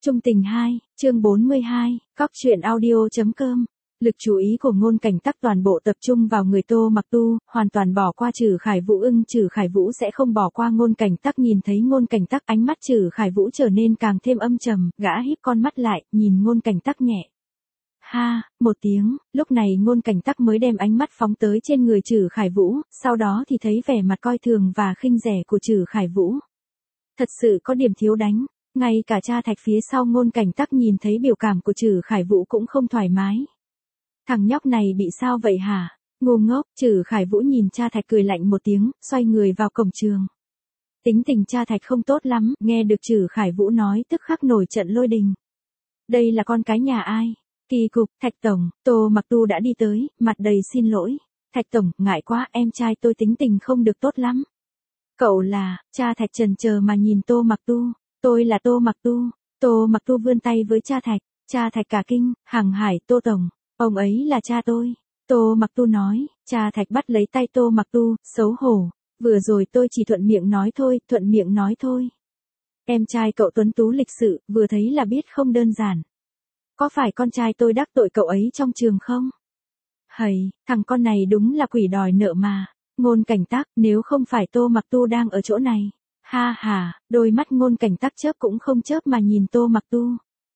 Trung tình 2, chương 42, Cóc truyện audio.com. Lực chú ý của Ngôn Cảnh Tắc toàn bộ tập trung vào người Tô Mặc Tu, hoàn toàn bỏ qua Trử Khải Vũ. Trử Khải Vũ sẽ không bỏ qua Ngôn Cảnh Tắc. Nhìn thấy Ngôn Cảnh Tắc, ánh mắt Trử Khải Vũ trở nên càng thêm âm trầm, gã híp con mắt lại, nhìn Ngôn Cảnh Tắc nhẹ. Ha, một tiếng, lúc này Ngôn Cảnh Tắc mới đem ánh mắt phóng tới trên người Trử Khải Vũ, sau đó thì thấy vẻ mặt coi thường và khinh rẻ của Trử Khải Vũ. Thật sự có điểm thiếu đánh. Ngay cả Cha Thạch phía sau Ngôn Cảnh Tắc nhìn thấy biểu cảm của Trử Khải Vũ cũng không thoải mái. Thằng nhóc này bị sao vậy hả? Ngu ngốc. Trử Khải Vũ nhìn Cha Thạch cười lạnh một tiếng, xoay người vào cổng trường. Tính tình Cha Thạch không tốt lắm, nghe được Trử Khải Vũ nói tức khắc nổi trận lôi đình. Đây là con cái nhà ai? Kỳ cục. Thạch tổng. Tô Mặc Tu đã đi tới, mặt đầy xin lỗi. Thạch tổng, ngại quá, em trai tôi tính tình không được tốt lắm. Cậu là? Cha Thạch chần chờ mà nhìn Tô Mặc Tu. Tôi là Tô Mặc Tu. Tô Mặc Tu vươn tay với Cha Thạch. Cha Thạch cả kinh, hàng hải. Tô tổng, ông ấy là cha tôi. Tô Mặc Tu nói. Cha Thạch bắt lấy tay Tô Mặc Tu, xấu hổ. Vừa rồi tôi chỉ thuận miệng nói thôi. Em trai cậu tuấn tú lịch sự, vừa thấy là biết không đơn giản. Có phải con trai tôi đắc tội cậu ấy trong trường không? Hầy, thằng con này đúng là quỷ đòi nợ mà. Ngôn Cảnh Tắc, nếu không phải Tô Mặc Tu đang ở chỗ này. Ha ha, đôi mắt Ngôn Cảnh Tắc chớp cũng không chớp mà nhìn Tô Mặc Tu.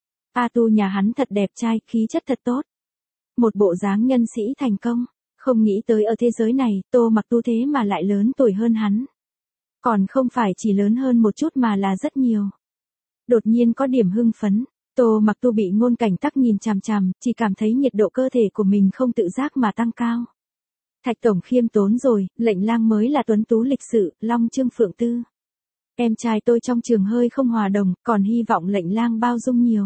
A Tu nhà hắn thật đẹp trai, khí chất thật tốt. Một bộ dáng nhân sĩ thành công, không nghĩ tới ở thế giới này, Tô Mặc Tu thế mà lại lớn tuổi hơn hắn. Còn không phải chỉ lớn hơn một chút mà là rất nhiều. Đột nhiên có điểm hưng phấn, Tô Mặc Tu bị Ngôn Cảnh Tắc nhìn chằm chằm, chỉ cảm thấy nhiệt độ cơ thể của mình không tự giác mà tăng cao. Thạch tổng khiêm tốn rồi, lệnh lang mới là tuấn tú lịch sự, Long Trương Phượng Tư. Em trai tôi trong trường hơi không hòa đồng, còn hy vọng lệnh lang bao dung nhiều.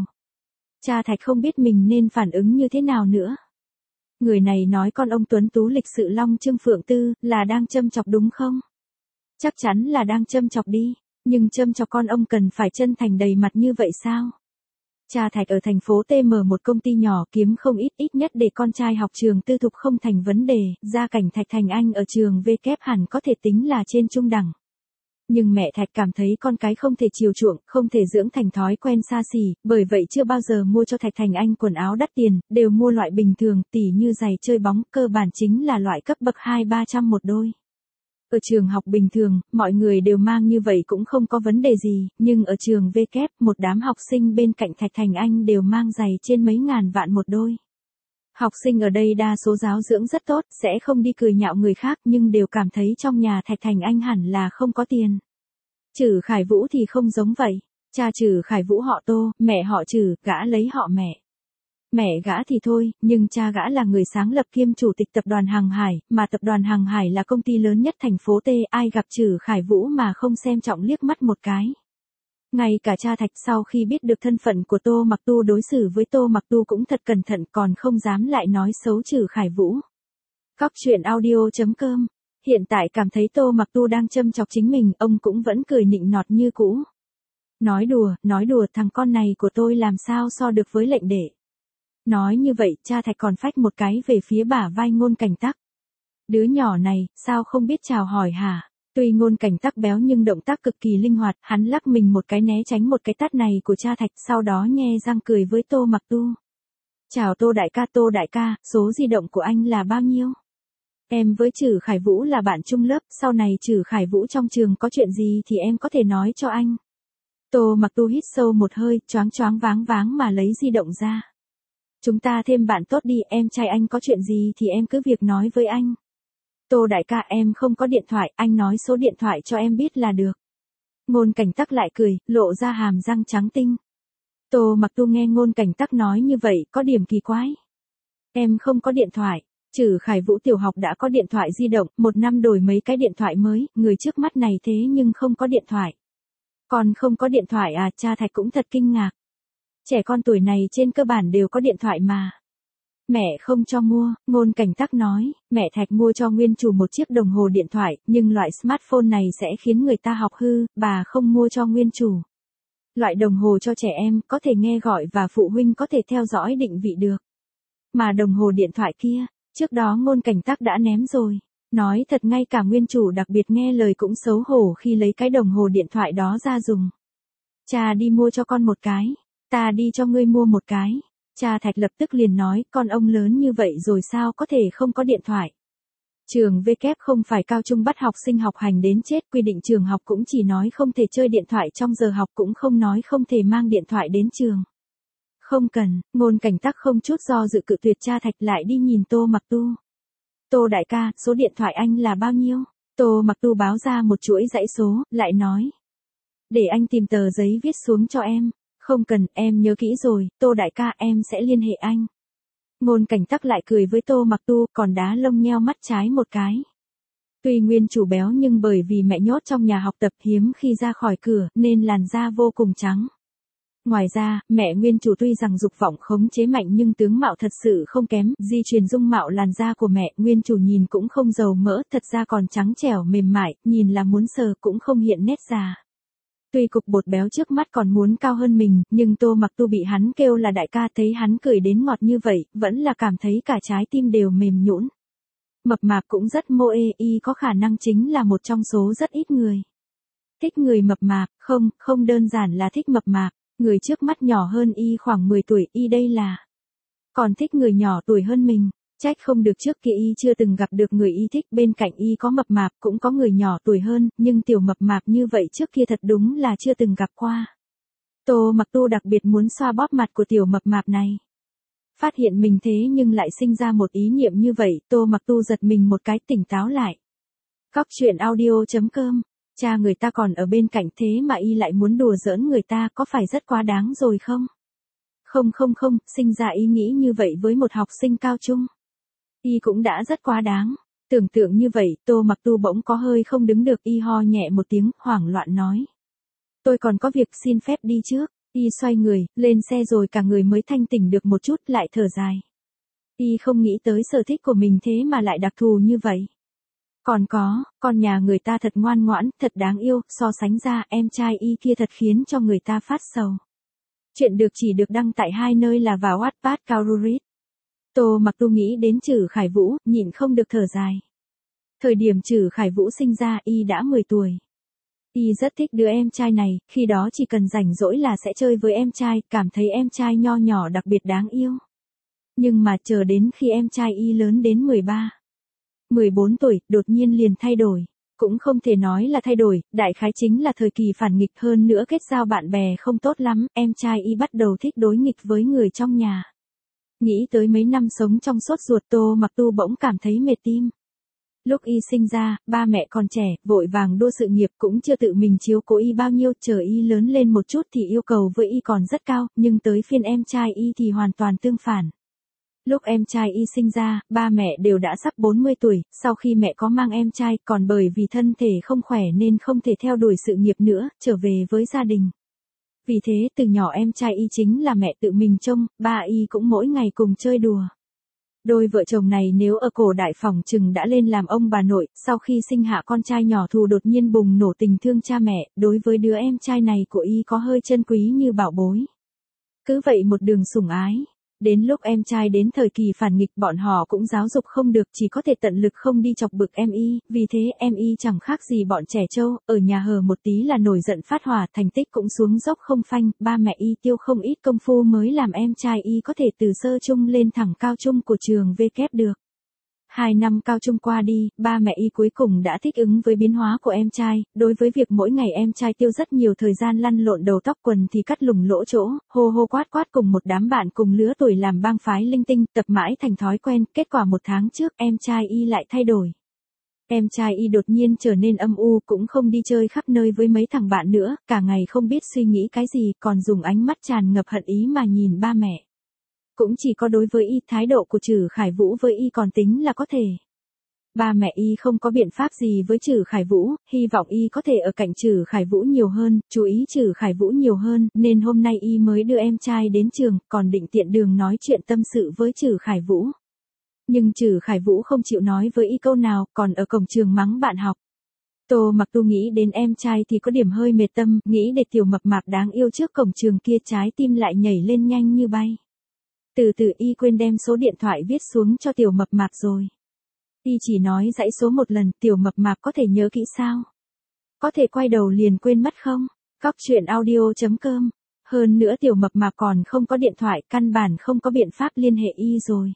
Cha Thạch không biết mình nên phản ứng như thế nào nữa. Người này nói con ông tuấn tú lịch sự Long Trương Phượng Tư, là đang châm chọc đúng không? Chắc chắn là đang châm chọc đi, nhưng châm chọc con ông cần phải chân thành đầy mặt như vậy sao? Cha Thạch ở thành phố T mở một công ty nhỏ kiếm không ít nhất để con trai học trường tư thục không thành vấn đề, gia cảnh Thạch Thành Anh ở trường V kép hẳn có thể tính là trên trung đẳng. Nhưng mẹ Thạch cảm thấy con cái không thể chiều chuộng, không thể dưỡng thành thói quen xa xỉ, bởi vậy chưa bao giờ mua cho Thạch Thành Anh quần áo đắt tiền, đều mua loại bình thường, tỉ như giày chơi bóng, cơ bản chính là loại cấp bậc 200-300 một đôi. Ở trường học bình thường, mọi người đều mang như vậy cũng không có vấn đề gì, nhưng ở trường V kép, một đám học sinh bên cạnh Thạch Thành Anh đều mang giày trên mấy ngàn vạn một đôi. Học sinh ở đây đa số giáo dưỡng rất tốt, sẽ không đi cười nhạo người khác nhưng đều cảm thấy trong nhà Thạch Thành Anh hẳn là không có tiền. Trử Khải Vũ thì không giống vậy. Cha Trử Khải Vũ họ Tô, mẹ họ Trử, gã lấy họ mẹ. Mẹ gã thì thôi, nhưng cha gã là người sáng lập kiêm chủ tịch tập đoàn Hàng Hải, mà tập đoàn Hàng Hải là công ty lớn nhất thành phố T, ai gặp Trử Khải Vũ mà không xem trọng liếc mắt một cái. Ngay cả cha Thạch sau khi biết được thân phận của Tô Mặc Tu đối xử với Tô Mặc Tu cũng thật cẩn thận còn không dám lại nói xấu Trử Khải Vũ. Cóc truyện audio.com. Hiện tại cảm thấy Tô Mặc Tu đang châm chọc chính mình, ông cũng vẫn cười nịnh nọt như cũ. Nói đùa, thằng con này của tôi làm sao so được với lệnh đệ. Nói như vậy, cha Thạch còn phách một cái về phía bả vai Ngôn Cảnh Tắc. Đứa nhỏ này, sao không biết chào hỏi hả? Tuy Ngôn Cảnh Tắc béo nhưng động tác cực kỳ linh hoạt, hắn lắc mình một cái né tránh một cái tát này của cha Thạch, sau đó nhe răng cười với Tô Mặc Tu. Chào Tô đại ca, số di động của anh là bao nhiêu? Em với Trử Khải Vũ là bạn chung lớp, sau này Trử Khải Vũ trong trường có chuyện gì thì em có thể nói cho anh. Tô Mặc Tu hít sâu một hơi, choáng váng mà lấy di động ra. Chúng ta thêm bạn tốt đi, em trai anh có chuyện gì thì em cứ việc nói với anh. Tô đại ca, em không có điện thoại, anh nói số điện thoại cho em biết là được. Ngôn Cảnh Tắc lại cười, lộ ra hàm răng trắng tinh. Tô Mặc Tu nghe Ngôn Cảnh Tắc nói như vậy, có điểm kỳ quái. Em không có điện thoại. Trử Khải Vũ tiểu học đã có điện thoại di động, một năm đổi mấy cái điện thoại mới, người trước mắt này thế nhưng không có điện thoại. Còn không có điện thoại à? Cha Thạch cũng thật kinh ngạc. Trẻ con tuổi này trên cơ bản đều có điện thoại mà. Mẹ không cho mua, Ngôn Cảnh Tắc nói, mẹ Thạch mua cho nguyên chủ một chiếc đồng hồ điện thoại, nhưng loại smartphone này sẽ khiến người ta học hư, bà không mua cho nguyên chủ. Loại đồng hồ cho trẻ em, có thể nghe gọi và phụ huynh có thể theo dõi định vị được. Mà đồng hồ điện thoại kia, trước đó Ngôn Cảnh Tắc đã ném rồi. Nói thật ngay cả nguyên chủ đặc biệt nghe lời cũng xấu hổ khi lấy cái đồng hồ điện thoại đó ra dùng. Cha đi mua cho con một cái. Ta đi cho ngươi mua một cái. Cha Thạch lập tức liền nói, con ông lớn như vậy rồi sao có thể không có điện thoại. Trường V kép không phải cao trung bắt học sinh học hành đến chết, quy định trường học cũng chỉ nói không thể chơi điện thoại trong giờ học, cũng không nói không thể mang điện thoại đến trường. Không cần, Ngôn Cảnh Tắc không chút do dự cự tuyệt. Cha Thạch lại đi nhìn Tô Mặc Tu. Tô đại ca, số điện thoại anh là bao nhiêu? Tô Mặc Tu báo ra một chuỗi dãy số, lại nói. Để anh tìm tờ giấy viết xuống cho em. Không cần, em nhớ kỹ rồi, Tô đại ca em sẽ liên hệ anh. Ngôn Cảnh Tắc lại cười với Tô Mặc Tu, còn đá lông nheo mắt trái một cái. Tuy nguyên chủ béo nhưng bởi vì mẹ nhốt trong nhà học tập hiếm khi ra khỏi cửa nên làn da vô cùng trắng. Ngoài ra, mẹ nguyên chủ tuy rằng dục vọng khống chế mạnh nhưng tướng mạo thật sự không kém, di truyền dung mạo làn da của mẹ nguyên chủ nhìn cũng không dầu mỡ, thật ra còn trắng trẻo mềm mại, nhìn là muốn sờ cũng không hiện nét già. Tuy cục bột béo trước mắt còn muốn cao hơn mình, nhưng Tô Mặc Tu bị hắn kêu là đại ca, thấy hắn cười đến ngọt như vậy, vẫn là cảm thấy cả trái tim đều mềm nhũn. Mập mạp cũng rất mô ê, y có khả năng chính là một trong số rất ít người. Thích người mập mạp, không đơn giản là thích mập mạp, người trước mắt nhỏ hơn y khoảng 10 tuổi, y đây là. Còn thích người nhỏ tuổi hơn mình. Trách không được trước kia y chưa từng gặp được người y thích, bên cạnh y có mập mạp cũng có người nhỏ tuổi hơn, nhưng tiểu mập mạp như vậy trước kia thật đúng là chưa từng gặp qua. Tô Mặc Tu đặc biệt muốn xoa bóp mặt của tiểu mập mạp này. Phát hiện mình thế nhưng lại sinh ra một ý niệm như vậy, Tô Mặc Tu giật mình một cái, tỉnh táo lại. Cóc truyện audio.com, cha người ta còn ở bên cạnh thế mà y lại muốn đùa giỡn người ta, có phải rất quá đáng rồi không? Không, sinh ra ý nghĩ như vậy với một học sinh cao trung. Y cũng đã rất quá đáng. Tưởng tượng như vậy, Tô Mặc Tu bỗng có hơi không đứng được, y ho nhẹ một tiếng, hoảng loạn nói. Tôi còn có việc, xin phép đi trước. Y xoay người, lên xe rồi cả người mới thanh tỉnh được một chút, lại thở dài. Y không nghĩ tới sở thích của mình thế mà lại đặc thù như vậy. Còn có, con nhà người ta thật ngoan ngoãn, thật đáng yêu, so sánh ra em trai y kia thật khiến cho người ta phát sầu. Chuyện được chỉ được đăng tại hai nơi là vào Wattpad Kaururit. Tô Mặc Tu nghĩ đến Trử Khải Vũ, nhịn không được thở dài. Thời điểm Trử Khải Vũ sinh ra y đã 10 tuổi. Y rất thích đứa em trai này, khi đó chỉ cần rảnh rỗi là sẽ chơi với em trai, cảm thấy em trai nho nhỏ đặc biệt đáng yêu. Nhưng mà chờ đến khi em trai y lớn đến 13, 14 tuổi, đột nhiên liền thay đổi. Cũng không thể nói là thay đổi, đại khái chính là thời kỳ phản nghịch, hơn nữa kết giao bạn bè không tốt lắm, em trai y bắt đầu thích đối nghịch với người trong nhà. Nghĩ tới mấy năm sống trong sốt ruột, Tô Mặc Tu bỗng cảm thấy mệt tim. Lúc y sinh ra, ba mẹ còn trẻ, vội vàng đua sự nghiệp, cũng chưa tự mình chiếu cố y bao nhiêu, chờ y lớn lên một chút thì yêu cầu với y còn rất cao, nhưng tới phiên em trai y thì hoàn toàn tương phản. Lúc em trai y sinh ra, ba mẹ đều đã sắp 40 tuổi, sau khi mẹ có mang em trai, còn bởi vì thân thể không khỏe nên không thể theo đuổi sự nghiệp nữa, trở về với gia đình. Vì thế từ nhỏ em trai y chính là mẹ tự mình trông, ba y cũng mỗi ngày cùng chơi đùa. Đôi vợ chồng này nếu ở cổ đại phỏng chừng đã lên làm ông bà nội, sau khi sinh hạ con trai nhỏ thù đột nhiên bùng nổ tình thương cha mẹ, đối với đứa em trai này của y có hơi chân quý như bảo bối. Cứ vậy một đường sủng ái. Đến lúc em trai đến thời kỳ phản nghịch bọn họ cũng giáo dục không được, chỉ có thể tận lực không đi chọc bực em y, vì thế em y chẳng khác gì bọn trẻ trâu, ở nhà hờ một tí là nổi giận phát hỏa, thành tích cũng xuống dốc không phanh, ba mẹ y tiêu không ít công phu mới làm em trai y có thể từ sơ trung lên thẳng cao trung của trường V kép được. 2 năm cao trung qua đi, ba mẹ y cuối cùng đã thích ứng với biến hóa của em trai, đối với việc mỗi ngày em trai tiêu rất nhiều thời gian lăn lộn đầu tóc quần thì cắt lủng lỗ chỗ, hô hô quát quát cùng một đám bạn cùng lứa tuổi làm bang phái linh tinh, tập mãi thành thói quen, kết quả 1 tháng trước em trai y lại thay đổi. Em trai y đột nhiên trở nên âm u, cũng không đi chơi khắp nơi với mấy thằng bạn nữa, cả ngày không biết suy nghĩ cái gì, còn dùng ánh mắt tràn ngập hận ý mà nhìn ba mẹ. Cũng chỉ có đối với y, thái độ của Trử Khải Vũ với y còn tính là có thể. Ba mẹ y không có biện pháp gì với Trử Khải Vũ, hy vọng y có thể ở cạnh Trử Khải Vũ nhiều hơn, chú ý Trử Khải Vũ nhiều hơn, nên hôm nay y mới đưa em trai đến trường, còn định tiện đường nói chuyện tâm sự với Trử Khải Vũ. Nhưng Trử Khải Vũ không chịu nói với y câu nào, còn ở cổng trường mắng bạn học. Tô Mặc Tu nghĩ đến em trai thì có điểm hơi mệt tâm, nghĩ để tiểu mập mạp đáng yêu trước cổng trường kia, trái tim lại nhảy lên nhanh như bay. Từ từ y quên đem số điện thoại viết xuống cho tiểu mập mạp rồi. Y chỉ nói dãy số một lần, tiểu mập mạp có thể nhớ kỹ sao? Có thể quay đầu liền quên mất không? Cóc truyện audio.com Hơn nữa tiểu mập mạp còn không có điện thoại, căn bản không có biện pháp liên hệ y rồi.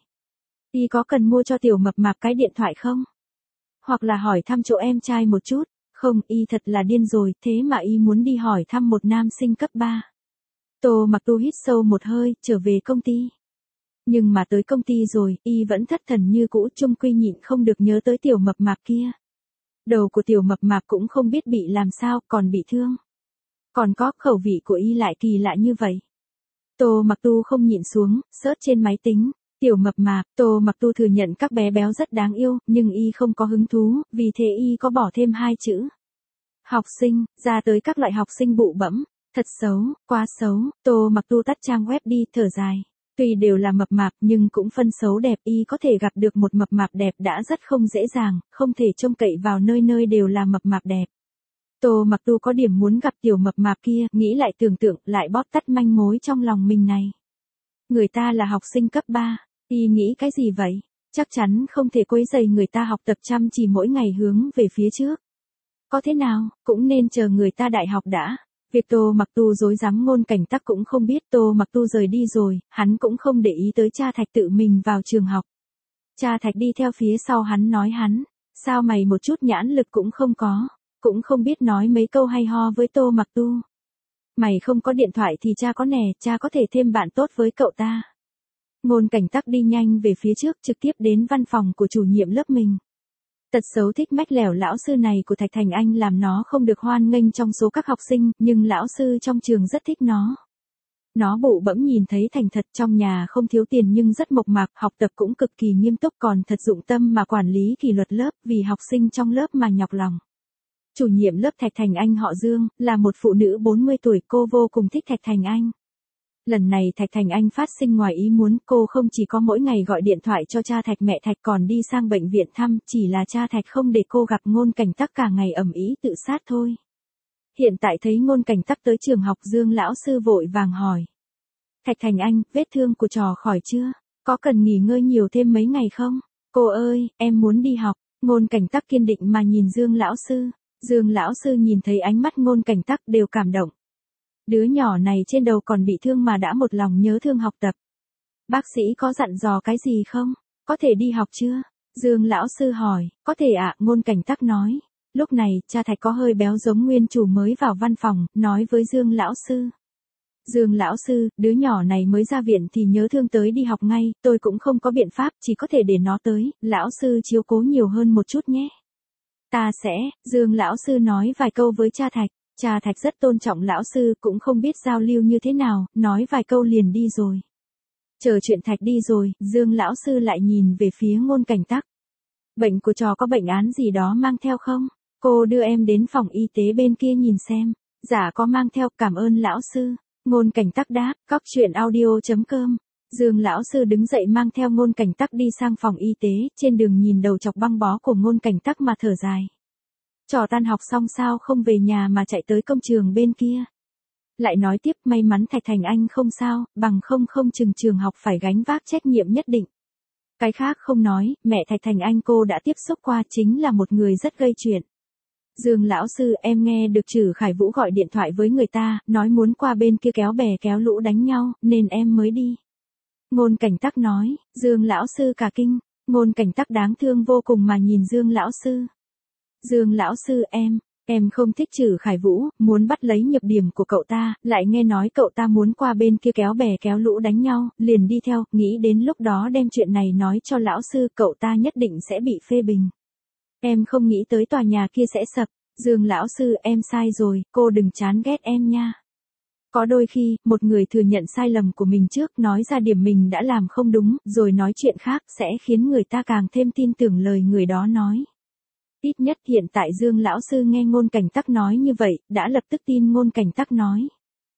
Y có cần mua cho tiểu mập mạp cái điện thoại không? Hoặc là hỏi thăm chỗ em trai một chút? Không, y thật là điên rồi, thế mà y muốn đi hỏi thăm một nam sinh cấp 3. Tô Mặc Tu hít sâu một hơi, trở về công ty. Nhưng mà tới công ty rồi, y vẫn thất thần như cũ, chung quy nhịn không được nhớ tới tiểu mập mạp kia. Đầu của tiểu mập mạp cũng không biết bị làm sao, còn bị thương. Còn có khẩu vị của y lại kỳ lạ như vậy. Tô Mặc Tu không nhịn xuống, search trên máy tính. Tiểu mập mạp, Tô Mặc Tu thừa nhận các bé béo rất đáng yêu, nhưng y không có hứng thú, vì thế y có bỏ thêm 2 chữ. Học sinh, ra tới các loại học sinh bụ bẫm, thật xấu, quá xấu. Tô Mặc Tu tắt trang web đi, thở dài. Tuy đều là mập mạp nhưng cũng phân xấu đẹp, y có thể gặp được một mập mạp đẹp đã rất không dễ dàng, không thể trông cậy vào nơi nơi đều là mập mạp đẹp. Tô Mặc Tu có điểm muốn gặp tiểu mập mạp kia, nghĩ lại tưởng tượng, lại bóp tắt manh mối trong lòng mình này. Người ta là học sinh cấp 3, y nghĩ cái gì vậy? Chắc chắn không thể quấy rầy người ta học tập chăm chỉ mỗi ngày hướng về phía trước. Có thế nào, cũng nên chờ người ta đại học đã. Việc Tô Mặc Tu dối dám Ngôn Cảnh Tắc cũng không biết. Tô Mặc Tu rời đi rồi, hắn cũng không để ý tới cha Thạch tự mình vào trường học. Cha Thạch đi theo phía sau hắn nói hắn, sao mày một chút nhãn lực cũng không có, cũng không biết nói mấy câu hay ho với Tô Mặc Tu. Mày không có điện thoại thì cha có nè, cha có thể thêm bạn tốt với cậu ta. Ngôn Cảnh Tắc đi nhanh về phía trước, trực tiếp đến văn phòng của chủ nhiệm lớp mình. Tật xấu thích mách lẻo lão sư này của Thạch Thành Anh làm nó không được hoan nghênh trong số các học sinh, nhưng lão sư trong trường rất thích nó. Nó bụ bẫm nhìn thấy thành thật, trong nhà không thiếu tiền nhưng rất mộc mạc, học tập cũng cực kỳ nghiêm túc, còn thật dụng tâm mà quản lý kỷ luật lớp, vì học sinh trong lớp mà nhọc lòng. Chủ nhiệm lớp Thạch Thành Anh họ Dương, là một phụ nữ 40 tuổi, cô vô cùng thích Thạch Thành Anh. Lần này Thạch Thành Anh phát sinh ngoài ý muốn, cô không chỉ có mỗi ngày gọi điện thoại cho cha Thạch, mẹ Thạch còn đi sang bệnh viện thăm, chỉ là cha Thạch không để cô gặp Ngôn Cảnh Tắc, cả ngày ầm ĩ tự sát thôi. Hiện tại thấy Ngôn Cảnh Tắc tới trường học, Dương lão sư vội vàng hỏi. Thạch Thành Anh, vết thương của trò khỏi chưa? Có cần nghỉ ngơi nhiều thêm mấy ngày không? Cô ơi, em muốn đi học. Ngôn Cảnh Tắc kiên định mà nhìn Dương lão sư. Dương lão sư nhìn thấy ánh mắt Ngôn Cảnh Tắc đều cảm động. Đứa nhỏ này trên đầu còn bị thương mà đã một lòng nhớ thương học tập. Bác sĩ có dặn dò cái gì không? Có thể đi học chưa? Dương lão sư hỏi. Có thể ạ, Ngôn Cảnh Tắc nói. Lúc này, cha Thạch có hơi béo giống nguyên chủ mới vào văn phòng, nói với Dương lão sư. Dương lão sư, đứa nhỏ này mới ra viện thì nhớ thương tới đi học ngay, tôi cũng không có biện pháp, chỉ có thể để nó tới, lão sư chiếu cố nhiều hơn một chút nhé. Ta sẽ, Dương lão sư nói vài câu với cha Thạch. Cha Thạch rất tôn trọng lão sư, cũng không biết giao lưu như thế nào, nói vài câu liền đi rồi. Chờ chuyện Thạch đi rồi, Dương lão sư lại nhìn về phía Ngôn Cảnh Tắc. Bệnh của trò có bệnh án gì đó mang theo không? Cô đưa em đến phòng y tế bên kia nhìn xem. Dạ có mang theo, cảm ơn lão sư. Ngôn Cảnh Tắc đáp, coctruyện.audio.com. Dương lão sư đứng dậy mang theo Ngôn Cảnh Tắc đi sang phòng y tế, trên đường nhìn đầu chọc băng bó của Ngôn Cảnh Tắc mà thở dài. Trò tan học xong sao không về nhà mà chạy tới công trường bên kia. Lại nói tiếp, may mắn Thạch Thành Anh không sao, bằng không chừng trường học phải gánh vác trách nhiệm nhất định. Cái khác không nói, mẹ Thạch Thành Anh cô đã tiếp xúc qua, chính là một người rất gây chuyện. Dương lão sư, em nghe được Trử Khải Vũ gọi điện thoại với người ta, nói muốn qua bên kia kéo bè kéo lũ đánh nhau, nên em mới đi. Ngôn Cảnh Tắc nói. Dương lão sư cả kinh. Ngôn Cảnh Tắc đáng thương vô cùng mà nhìn Dương lão sư. Dương lão sư, em không thích Trử Khải Vũ, muốn bắt lấy nhược điểm của cậu ta, lại nghe nói cậu ta muốn qua bên kia kéo bè kéo lũ đánh nhau, liền đi theo, nghĩ đến lúc đó đem chuyện này nói cho lão sư, cậu ta nhất định sẽ bị phê bình. Em không nghĩ tới tòa nhà kia sẽ sập. Dương lão sư, em sai rồi, cô đừng chán ghét em nha. Có đôi khi, một người thừa nhận sai lầm của mình trước, nói ra điểm mình đã làm không đúng, rồi nói chuyện khác, sẽ khiến người ta càng thêm tin tưởng lời người đó nói. Ít nhất hiện tại Dương lão sư nghe Ngôn Cảnh Tắc nói như vậy, đã lập tức tin Ngôn Cảnh Tắc nói.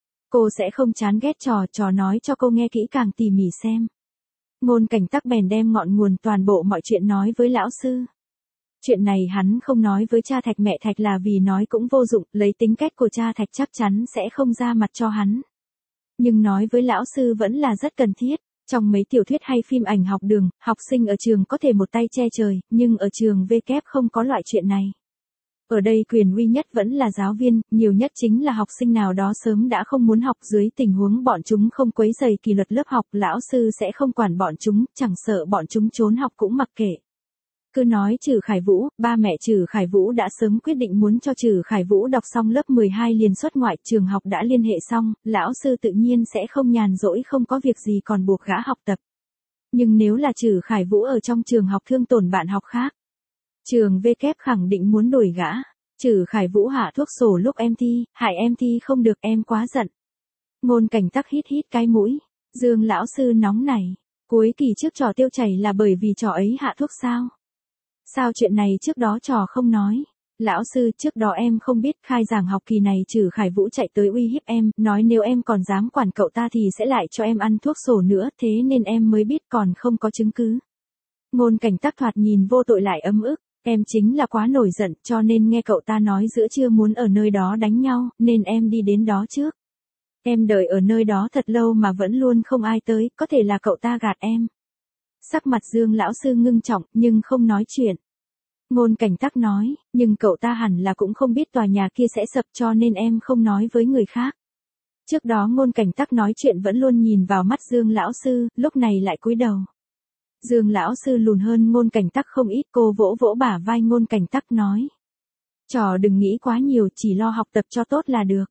Cô sẽ không chán ghét trò nói cho cô nghe kỹ càng tỉ mỉ xem. Ngôn Cảnh Tắc bèn đem ngọn nguồn toàn bộ mọi chuyện nói với lão sư. Chuyện này hắn không nói với cha Thạch mẹ Thạch là vì nói cũng vô dụng, lấy tính cách của cha Thạch chắc chắn sẽ không ra mặt cho hắn. Nhưng nói với lão sư vẫn là rất cần thiết. Trong mấy tiểu thuyết hay phim ảnh học đường, học sinh ở trường có thể một tay che trời, nhưng ở trường V kép không có loại chuyện này. Ở đây quyền uy nhất vẫn là giáo viên, nhiều nhất chính là học sinh nào đó sớm đã không muốn học, dưới tình huống bọn chúng không quấy rầy kỷ luật lớp học, lão sư sẽ không quản bọn chúng, chẳng sợ bọn chúng trốn học cũng mặc kệ. Cứ nói Trử Khải Vũ, ba mẹ Trử Khải Vũ đã sớm quyết định muốn cho Trử Khải Vũ đọc xong lớp 12 liền xuất ngoại, trường học đã liên hệ xong, lão sư tự nhiên sẽ không nhàn rỗi không có việc gì còn buộc gã học tập. Nhưng nếu là Trử Khải Vũ ở trong trường học thương tổn bạn học khác, trường V kép khẳng định muốn đuổi gã. Trử Khải Vũ hạ thuốc sổ lúc em thi, hại em thi không được, em quá giận. Ngôn Cảnh Tắc hít hít cái mũi. Dương lão sư nóng này. Cuối kỳ trước trò tiêu chảy là bởi vì trò ấy hạ thuốc sao? Sao chuyện này trước đó trò không nói? Lão sư, trước đó em không biết, khai giảng học kỳ này Trử Khải Vũ chạy tới uy hiếp em, nói nếu em còn dám quản cậu ta thì sẽ lại cho em ăn thuốc sổ nữa, thế nên em mới biết, còn không có chứng cứ. Ngôn Cảnh Tắc thoạt nhìn vô tội lại ấm ức. Em chính là quá nổi giận, cho nên nghe cậu ta nói giữa trưa muốn ở nơi đó đánh nhau, nên em đi đến đó trước. Em đợi ở nơi đó thật lâu mà vẫn luôn không ai tới, có thể là cậu ta gạt em. Sắc mặt Dương lão sư ngưng trọng, nhưng không nói chuyện. Ngôn Cảnh Tắc nói, nhưng cậu ta hẳn là cũng không biết tòa nhà kia sẽ sập, cho nên em không nói với người khác. Trước đó Ngôn Cảnh Tắc nói chuyện vẫn luôn nhìn vào mắt Dương lão sư, lúc này lại cúi đầu. Dương lão sư lùn hơn Ngôn Cảnh Tắc không ít, cô vỗ vỗ bả vai Ngôn Cảnh Tắc nói. Trò đừng nghĩ quá nhiều, chỉ lo học tập cho tốt là được.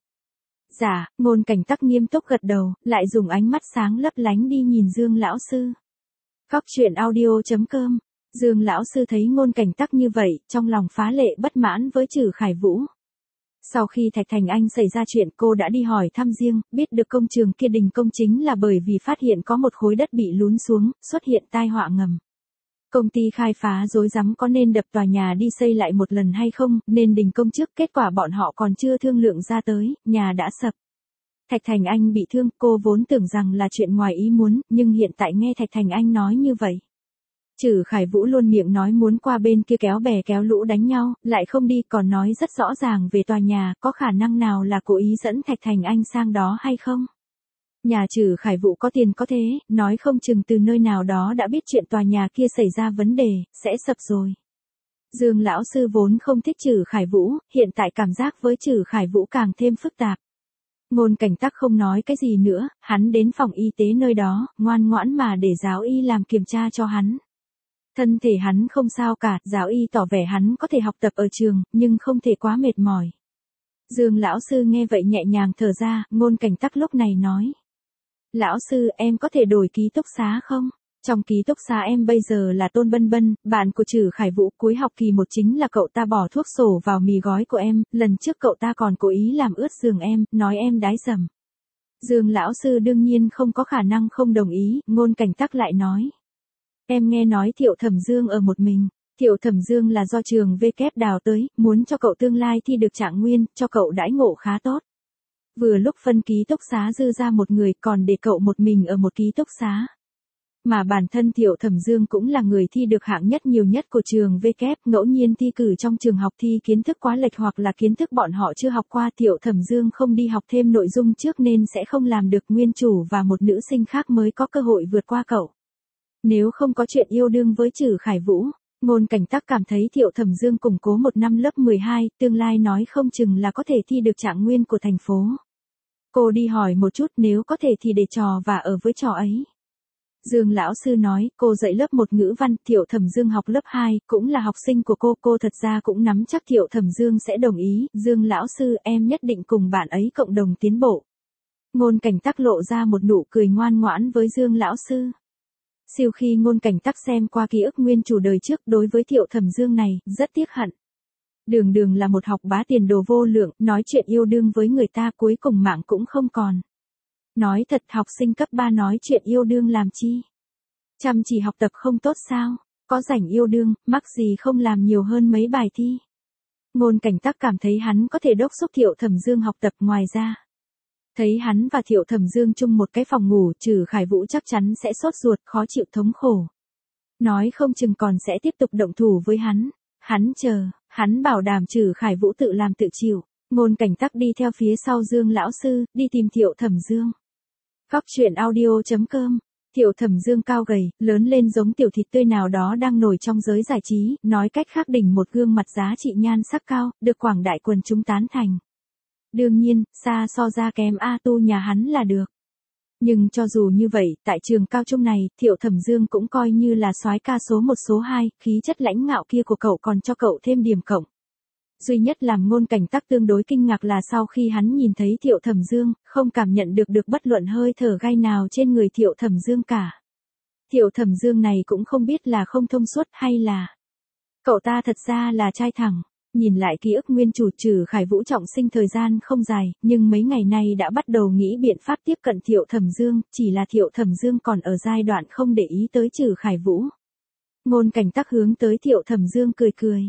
Dạ, Ngôn Cảnh Tắc nghiêm túc gật đầu, lại dùng ánh mắt sáng lấp lánh đi nhìn Dương lão sư. Góc truyện audio.com. Dương lão sư thấy Ngôn Cảnh Tắc như vậy, trong lòng phá lệ bất mãn với Trử Khải Vũ. Sau khi Thạch Thành Anh xảy ra chuyện, cô đã đi hỏi thăm riêng, biết được công trường kia đình công chính là bởi vì phát hiện có một khối đất bị lún xuống, xuất hiện tai họa ngầm. Công ty khai phá rối rắm có nên đập tòa nhà đi xây lại một lần hay không, nên đình công trước, kết quả bọn họ còn chưa thương lượng ra tới, nhà đã sập. Thạch Thành Anh bị thương, cô vốn tưởng rằng là chuyện ngoài ý muốn, nhưng hiện tại nghe Thạch Thành Anh nói như vậy. Trử Khải Vũ luôn miệng nói muốn qua bên kia kéo bè kéo lũ đánh nhau, lại không đi, còn nói rất rõ ràng về tòa nhà, có khả năng nào là cố ý dẫn Thạch Thành Anh sang đó hay không? Nhà Trử Khải Vũ có tiền có thế, nói không chừng từ nơi nào đó đã biết chuyện tòa nhà kia xảy ra vấn đề, sẽ sập rồi. Dương lão sư vốn không thích Trử Khải Vũ, hiện tại cảm giác với Trử Khải Vũ càng thêm phức tạp. Ngôn Cảnh Tắc không nói cái gì nữa, hắn đến phòng y tế nơi đó, ngoan ngoãn mà để giáo y làm kiểm tra cho hắn. Thân thể hắn không sao cả, giáo y tỏ vẻ hắn có thể học tập ở trường, nhưng không thể quá mệt mỏi. Dương lão sư nghe vậy nhẹ nhàng thở ra, Ngôn Cảnh Tắc lúc này nói. Lão sư, em có thể đổi ký túc xá không? Trong ký túc xá em bây giờ là Tôn Bân Bân, bạn của Trử Khải Vũ, cuối học kỳ 1 chính là cậu ta bỏ thuốc sổ vào mì gói của em, lần trước cậu ta còn cố ý làm ướt giường em, nói em đái dầm. Dương lão sư đương nhiên không có khả năng không đồng ý, Ngôn Cảnh Tắc lại nói. Em nghe nói Thiệu Thẩm Dương ở một mình. Thiệu Thẩm Dương là do trường V kép đào tới, muốn cho cậu tương lai thi được trạng nguyên, cho cậu đãi ngộ khá tốt. Vừa lúc phân ký túc xá dư ra một người, còn để cậu một mình ở một ký túc xá. Mà bản thân Thiệu Thẩm Dương cũng là người thi được hạng nhất nhiều nhất của trường V kép, ngẫu nhiên thi cử trong trường học thi kiến thức quá lệch hoặc là kiến thức bọn họ chưa học qua, Thiệu Thẩm Dương không đi học thêm nội dung trước nên sẽ không làm được, nguyên chủ và một nữ sinh khác mới có cơ hội vượt qua cậu. Nếu không có chuyện yêu đương với Trử Khải Vũ, Ngôn Cảnh Tắc cảm thấy Thiệu Thẩm Dương củng cố một năm lớp 12, tương lai nói không chừng là có thể thi được trạng nguyên của thành phố. Cô đi hỏi một chút, nếu có thể thì để trò và ở với trò ấy. Dương lão sư nói, cô dạy lớp 1 ngữ văn, Thiệu Thẩm Dương học lớp 2, cũng là học sinh của cô thật ra cũng nắm chắc Thiệu Thẩm Dương sẽ đồng ý, Dương lão sư, em nhất định cùng bạn ấy cộng đồng tiến bộ. Ngôn Cảnh Tắc lộ ra một nụ cười ngoan ngoãn với Dương lão sư. Siêu khi Ngôn Cảnh Tắc xem qua ký ức nguyên chủ đời trước, đối với Thiệu Thẩm Dương này, rất tiếc hận. Đường đường là một học bá tiền đồ vô lượng, nói chuyện yêu đương với người ta cuối cùng mạng cũng không còn. Nói thật, học sinh cấp 3 nói chuyện yêu đương làm chi? Chăm chỉ học tập không tốt sao? Có rảnh yêu đương, mắc gì không làm nhiều hơn mấy bài thi? Ngôn Cảnh Tắc cảm thấy hắn có thể đốc thúc Thiệu Thẩm Dương học tập, ngoài ra. Thấy hắn và Thiệu Thẩm Dương chung một cái phòng ngủ, Trử Khải Vũ chắc chắn sẽ sốt ruột, khó chịu thống khổ. Nói không chừng còn sẽ tiếp tục động thủ với hắn. Hắn bảo đảm Trử Khải Vũ tự làm tự chịu. Ngôn Cảnh Tắc đi theo phía sau Dương lão sư, đi tìm Thiệu Thẩm Dương. Góc truyện audio.com Thiệu Thẩm Dương cao gầy, lớn lên giống tiểu thịt tươi nào đó đang nổi trong giới giải trí, nói cách khác đỉnh một gương mặt giá trị nhan sắc cao, được quảng đại quần chúng tán thành. Đương nhiên, xa so ra kém A Tu nhà hắn là được. Nhưng cho dù như vậy, tại trường cao trung này, Thiệu Thẩm Dương cũng coi như là soái ca số 1 số 2, khí chất lãnh ngạo kia của cậu còn cho cậu thêm điểm cộng. Duy nhất làm Ngôn Cảnh Tắc tương đối kinh ngạc là sau khi hắn nhìn thấy Thiệu Thẩm Dương, không cảm nhận được bất luận hơi thở gai nào trên người Thiệu Thẩm Dương cả. Thiệu Thẩm Dương này cũng không biết là không thông suốt hay là cậu ta thật ra là trai thẳng. Nhìn lại ký ức nguyên chủ Trử Khải Vũ trọng sinh thời gian không dài, nhưng mấy ngày nay đã bắt đầu nghĩ biện pháp tiếp cận Thiệu Thẩm Dương, chỉ là Thiệu Thẩm Dương còn ở giai đoạn không để ý tới Trử Khải Vũ. Ngôn Cảnh Tắc hướng tới Thiệu Thẩm Dương cười cười.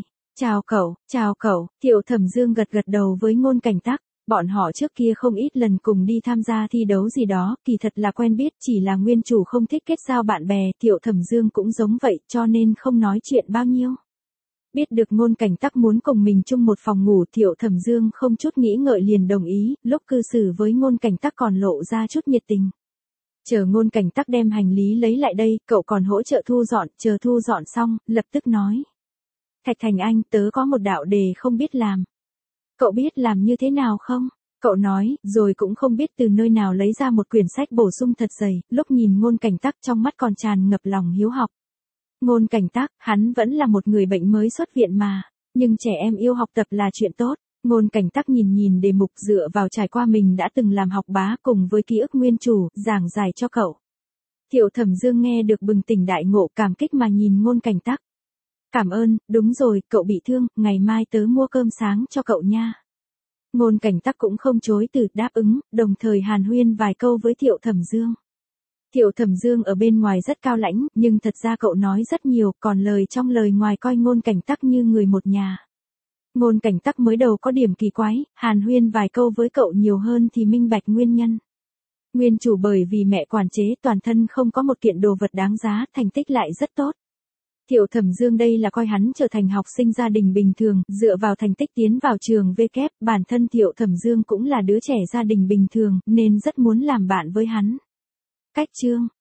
Chào cậu, Thiệu Thẩm Dương gật đầu với Ngôn Cảnh Tắc. Bọn họ trước kia không ít lần cùng đi tham gia thi đấu gì đó, kỳ thật là quen biết, chỉ là nguyên chủ không thích kết giao bạn bè, Thiệu Thẩm Dương cũng giống vậy, cho nên không nói chuyện bao nhiêu. Biết được Ngôn Cảnh Tắc muốn cùng mình chung một phòng ngủ, Thiệu Thẩm Dương không chút nghĩ ngợi liền đồng ý, lúc cư xử với Ngôn Cảnh Tắc còn lộ ra chút nhiệt tình. Chờ Ngôn Cảnh Tắc đem hành lý lấy lại đây, cậu còn hỗ trợ thu dọn, chờ thu dọn xong, lập tức nói. Thạch Thành anh, tớ có một đạo đề không biết làm. Cậu biết làm như thế nào không? Cậu nói, rồi cũng không biết từ nơi nào lấy ra một quyển sách bổ sung thật dày, lúc nhìn Ngôn Cảnh Tắc trong mắt còn tràn ngập lòng hiếu học. Ngôn Cảnh Tắc, hắn vẫn là một người bệnh mới xuất viện mà, nhưng trẻ em yêu học tập là chuyện tốt. Ngôn Cảnh Tắc nhìn đề mục dựa vào trải qua mình đã từng làm học bá cùng với ký ức nguyên chủ, giảng giải cho cậu. Thiệu Thẩm Dương nghe được bừng tỉnh đại ngộ, cảm kích mà nhìn Ngôn Cảnh Tắc. Cảm ơn, đúng rồi, cậu bị thương, ngày mai tớ mua cơm sáng cho cậu nha. Ngôn Cảnh Tắc cũng không chối từ đáp ứng, đồng thời hàn huyên vài câu với Thiệu Thẩm Dương. Thiệu Thẩm Dương ở bên ngoài rất cao lãnh, nhưng thật ra cậu nói rất nhiều, còn lời trong lời ngoài coi Ngôn Cảnh Tắc như người một nhà. Ngôn Cảnh Tắc mới đầu có điểm kỳ quái, hàn huyên vài câu với cậu nhiều hơn thì minh bạch nguyên nhân. Nguyên chủ bởi vì mẹ quản chế toàn thân không có một kiện đồ vật đáng giá, thành tích lại rất tốt. Thiệu Thẩm Dương đây là coi hắn trở thành học sinh gia đình bình thường, dựa vào thành tích tiến vào trường W, bản thân Thiệu Thẩm Dương cũng là đứa trẻ gia đình bình thường, nên rất muốn làm bạn với hắn. Cách chương